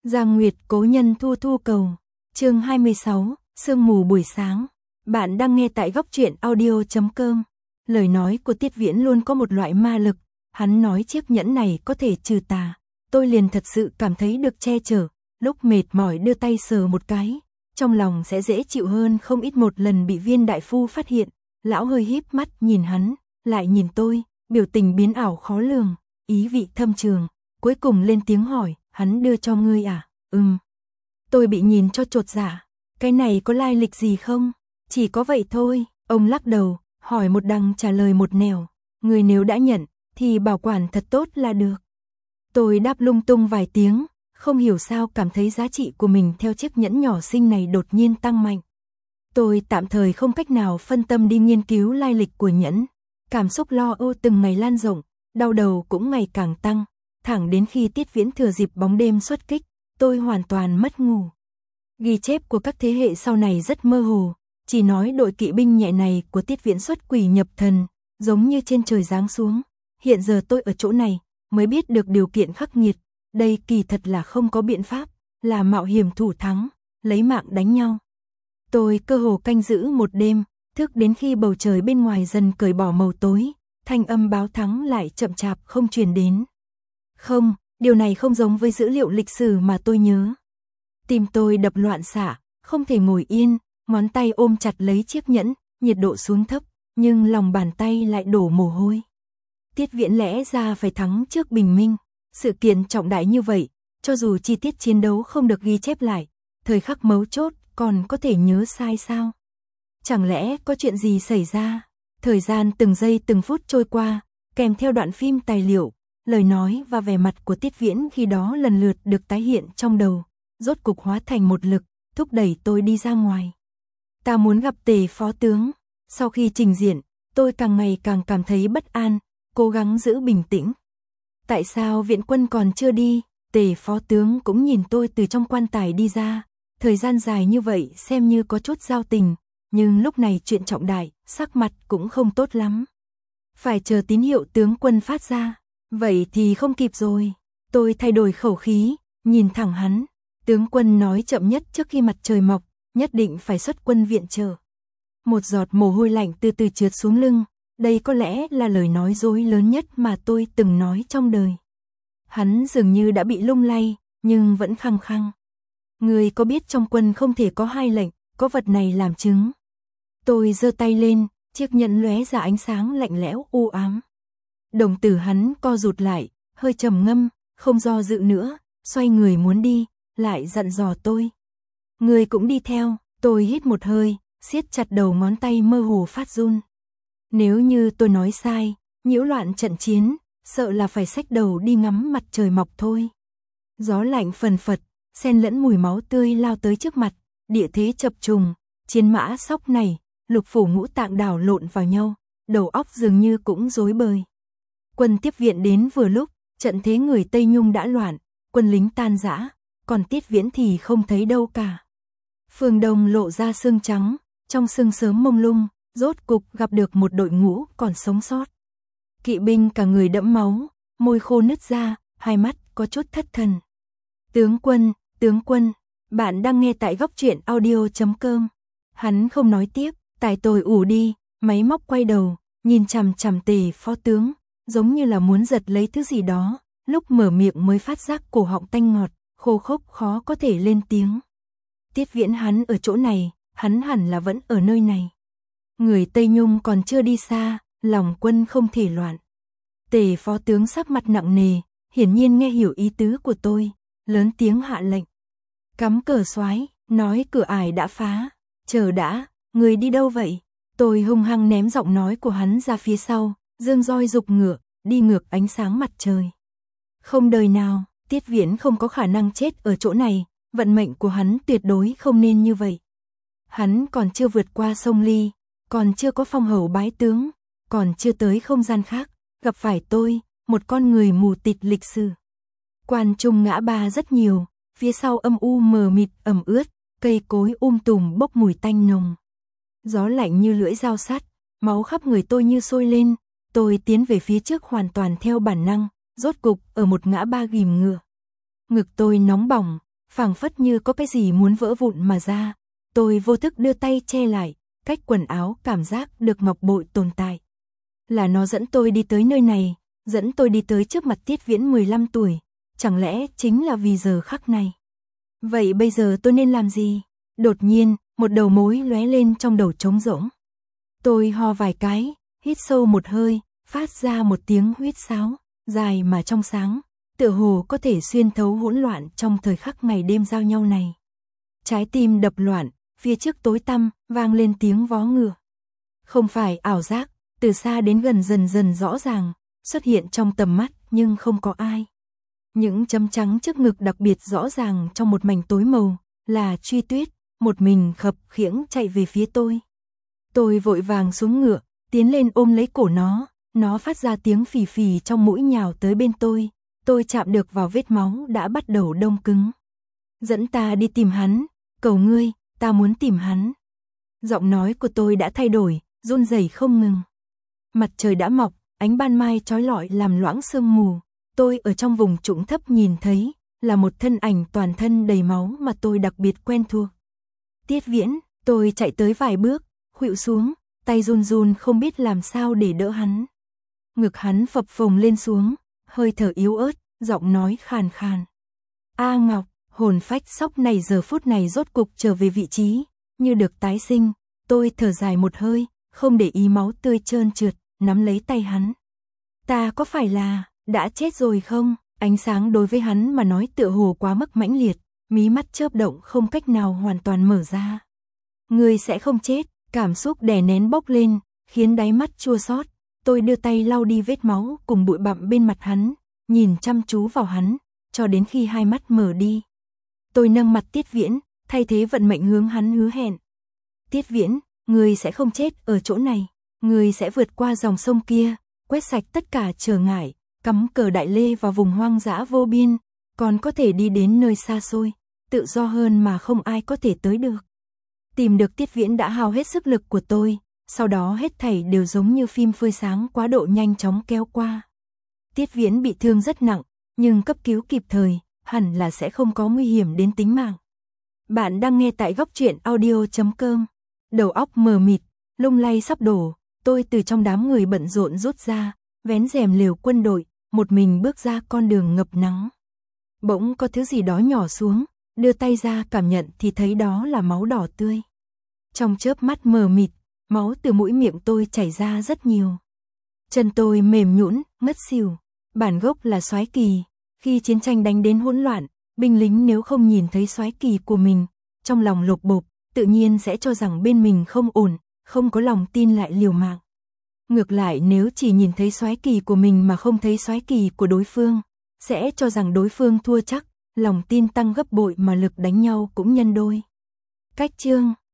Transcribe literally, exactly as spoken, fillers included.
Giang Nguyệt cố nhân thu thu cầu. Chương hai mươi sáu, sương mù buổi sáng. Bạn đang nghe tại góc truyện audio chấm com. Lời nói của Tiết Viễn luôn có một loại ma lực, hắn nói chiếc nhẫn này có thể trừ tà. Tôi liền thật sự cảm thấy được che chở, lúc mệt mỏi đưa tay sờ một cái, trong lòng sẽ dễ chịu hơn không ít. Một lần bị Viên đại phu phát hiện, lão hơi híp mắt nhìn hắn, lại nhìn tôi, biểu tình biến ảo khó lường, ý vị thâm trường, cuối cùng lên tiếng hỏi, hắn đưa cho ngươi à? Ừm. Tôi bị nhìn cho chột dạ, cái này có lai lịch gì không? Chỉ có vậy thôi. Ông lắc đầu, hỏi một đằng trả lời một nẻo, người nếu đã nhận thì bảo quản thật tốt là được. Tôi đáp lung tung vài tiếng, không hiểu sao cảm thấy giá trị của mình theo chiếc nhẫn nhỏ xinh này đột nhiên tăng mạnh. Tôi tạm thời không cách nào phân tâm đi nghiên cứu lai lịch của nhẫn, cảm xúc lo âu từng ngày lan rộng, đau đầu cũng ngày càng tăng, thẳng đến khi Tiết Viễn thừa dịp bóng đêm xuất kích, tôi hoàn toàn mất ngủ. Ghi chép của các thế hệ sau này rất mơ hồ, chỉ nói đội kỵ binh nhẹ này của Tiết Viễn xuất quỷ nhập thần, giống như trên trời giáng xuống. Hiện giờ tôi ở chỗ này, mới biết được điều kiện khắc nghiệt, đây kỳ thật là không có biện pháp, là mạo hiểm thủ thắng, lấy mạng đánh nhau. Tôi cơ hồ canh giữ một đêm, thức đến khi bầu trời bên ngoài dần cởi bỏ màu tối, thanh âm báo thắng lại chậm chạp không truyền đến. Không, điều này không giống với dữ liệu lịch sử mà tôi nhớ. Tim tôi đập loạn xạ, không thể ngồi yên, ngón tay ôm chặt lấy chiếc nhẫn, nhiệt độ xuống thấp, nhưng lòng bàn tay lại đổ mồ hôi. Tiết Viễn lẽ ra phải thắng trước bình minh, sự kiện trọng đại như vậy, cho dù chi tiết chiến đấu không được ghi chép lại, thời khắc mấu chốt còn có thể nhớ sai sao? Chẳng lẽ có chuyện gì xảy ra? Thời gian từng giây từng phút trôi qua, kèm theo đoạn phim tài liệu, lời nói và vẻ mặt của Tiết Viễn khi đó lần lượt được tái hiện trong đầu, rốt cục hóa thành một lực, thúc đẩy tôi đi ra ngoài. Ta muốn gặp Tề phó tướng. Sau khi trình diện, tôi càng ngày càng cảm thấy bất an, cố gắng giữ bình tĩnh. Tại sao viện quân còn chưa đi? Tề phó tướng cũng nhìn tôi từ trong quan tài đi ra, thời gian dài như vậy xem như có chút giao tình, nhưng lúc này chuyện trọng đại, sắc mặt cũng không tốt lắm. Phải chờ tín hiệu tướng quân phát ra, vậy thì không kịp rồi. Tôi thay đổi khẩu khí, nhìn thẳng hắn, tướng quân nói chậm nhất trước khi mặt trời mọc, nhất định phải xuất quân viện trợ. Một giọt mồ hôi lạnh từ từ trượt xuống lưng, đây có lẽ là lời nói dối lớn nhất mà tôi từng nói trong đời. Hắn dường như đã bị lung lay, nhưng vẫn khăng khăng. Người có biết trong quân không thể có hai lệnh, có vật này làm chứng. Tôi giơ tay lên, chiếc nhẫn lóe ra ánh sáng lạnh lẽo u ám. Đồng tử hắn co rụt lại, hơi trầm ngâm, không do dự nữa, xoay người muốn đi, lại dặn dò tôi. Người cũng đi theo. Tôi hít một hơi, siết chặt đầu ngón tay mơ hồ phát run. Nếu như tôi nói sai, nhiễu loạn trận chiến, sợ là phải xách đầu đi ngắm mặt trời mọc thôi. Gió lạnh phần phật, xen lẫn mùi máu tươi lao tới trước mặt, địa thế chập trùng, chiến mã sóc này, lục phủ ngũ tạng đảo lộn vào nhau, đầu óc dường như cũng rối bời. Quân tiếp viện đến vừa lúc, trận thế người Tây Nhung đã loạn, quân lính tan rã, còn Tiết Viễn thì không thấy đâu cả. Phương Đông lộ ra sương trắng, trong sương sớm mông lung, rốt cục gặp được một đội ngũ còn sống sót. Kỵ binh cả người đẫm máu, môi khô nứt ra, hai mắt có chút thất thần. Tướng quân, tướng quân, bạn đang nghe tại góc truyện audio chấm com. Hắn không nói tiếp, tài tôi ù đi, máy móc quay đầu, nhìn chằm chằm Tề phó tướng, giống như là muốn giật lấy thứ gì đó, lúc mở miệng mới phát giác cổ họng tanh ngọt, khô khốc khó có thể lên tiếng. Tiết Viễn hắn ở chỗ này, hắn hẳn là vẫn ở nơi này. Người Tây Nhung còn chưa đi xa, lòng quân không thể loạn. Tề phó tướng sắc mặt nặng nề, hiển nhiên nghe hiểu ý tứ của tôi, lớn tiếng hạ lệnh. Cắm cờ soái, nói cửa ải đã phá, chờ đã, người đi đâu vậy? Tôi hung hăng ném giọng nói của hắn ra phía sau, dương roi dục ngựa, đi ngược ánh sáng mặt trời. Không đời nào, Tiết Viễn không có khả năng chết ở chỗ này. Vận mệnh của hắn tuyệt đối không nên như vậy. Hắn còn chưa vượt qua sông Ly, còn chưa có phong hầu bái tướng, còn chưa tới không gian khác, gặp phải tôi, một con người mù tịt lịch sử. Quan trung ngã ba rất nhiều, phía sau âm u mờ mịt ẩm ướt, cây cối um tùm bốc mùi tanh nồng. Gió lạnh như lưỡi dao sắt, máu khắp người tôi như sôi lên, tôi tiến về phía trước hoàn toàn theo bản năng, rốt cục ở một ngã ba ghìm ngựa. Ngực tôi nóng bỏng, phảng phất như có cái gì muốn vỡ vụn mà ra. Tôi vô thức đưa tay che lại, cách quần áo cảm giác được ngọc bội tồn tại. Là nó dẫn tôi đi tới nơi này, dẫn tôi đi tới trước mặt Tiết Viễn mười lăm tuổi, chẳng lẽ chính là vì giờ khắc này. Vậy bây giờ tôi nên làm gì? Đột nhiên, một đầu mối lóe lên trong đầu trống rỗng. Tôi ho vài cái, hít sâu một hơi, phát ra một tiếng huýt sáo, dài mà trong sáng, tựa hồ có thể xuyên thấu hỗn loạn trong thời khắc ngày đêm giao nhau này. Trái tim đập loạn, phía trước tối tăm, vang lên tiếng vó ngựa. Không phải ảo giác, từ xa đến gần dần dần rõ ràng, xuất hiện trong tầm mắt nhưng không có ai. Những chấm trắng trước ngực đặc biệt rõ ràng trong một mảnh tối màu, là Truy Tuyết, một mình khập khiễng chạy về phía tôi. Tôi vội vàng xuống ngựa, tiến lên ôm lấy cổ nó, nó phát ra tiếng phì phì trong mũi nhào tới bên tôi, tôi chạm được vào vết máu đã bắt đầu đông cứng. Dẫn ta đi tìm hắn, cầu ngươi, ta muốn tìm hắn. Giọng nói của tôi đã thay đổi, run rẩy không ngừng. Mặt trời đã mọc, ánh ban mai chói lọi làm loãng sương mù. Tôi ở trong vùng trũng thấp nhìn thấy, là một thân ảnh toàn thân đầy máu mà tôi đặc biệt quen thuộc. Tiết Viễn, tôi chạy tới vài bước, khuỵu xuống, tay run run không biết làm sao để đỡ hắn. Ngực hắn phập phồng lên xuống, hơi thở yếu ớt, giọng nói khàn khàn. A Ngọc, hồn phách sóc này giờ phút này rốt cục trở về vị trí, như được tái sinh. Tôi thở dài một hơi, không để ý máu tươi trơn trượt, nắm lấy tay hắn. Ta có phải là đã chết rồi không? Ánh sáng đối với hắn mà nói tựa hồ quá mức mãnh liệt, mí mắt chớp động không cách nào hoàn toàn mở ra. Ngươi sẽ không chết, cảm xúc đè nén bốc lên, khiến đáy mắt chua xót. Tôi đưa tay lau đi vết máu cùng bụi bặm bên mặt hắn, nhìn chăm chú vào hắn, cho đến khi hai mắt mở đi. Tôi nâng mặt Tiết Viễn, thay thế vận mệnh hướng hắn hứa hẹn. Tiết Viễn, ngươi sẽ không chết ở chỗ này, ngươi sẽ vượt qua dòng sông kia, quét sạch tất cả trở ngại, cắm cờ đại lê vào vùng hoang dã vô biên, còn có thể đi đến nơi xa xôi, tự do hơn mà không ai có thể tới được. Tìm được Tiết Viễn đã hao hết sức lực của tôi, sau đó hết thảy đều giống như phim phơi sáng quá độ nhanh chóng kéo qua. Tiết Viễn bị thương rất nặng, nhưng cấp cứu kịp thời, hẳn là sẽ không có nguy hiểm đến tính mạng. Bạn đang nghe tại góc truyện audio chấm com. Đầu óc mờ mịt, lung lay sắp đổ, tôi từ trong đám người bận rộn rút ra, vén rèm lều quân đội, một mình bước ra con đường ngập nắng. Bỗng có thứ gì đó nhỏ xuống, đưa tay ra cảm nhận thì thấy đó là máu đỏ tươi. Trong chớp mắt mờ mịt, máu từ mũi miệng tôi chảy ra rất nhiều. Chân tôi mềm nhũn, ngất xỉu. Bản gốc là soái kỳ, khi chiến tranh đánh đến hỗn loạn, binh lính nếu không nhìn thấy soái kỳ của mình, trong lòng lột bột, tự nhiên sẽ cho rằng bên mình không ổn, không có lòng tin lại liều mạng. Ngược lại nếu chỉ nhìn thấy soái kỳ của mình mà không thấy soái kỳ của đối phương, sẽ cho rằng đối phương thua chắc, lòng tin tăng gấp bội mà lực đánh nhau cũng nhân đôi. Cách chương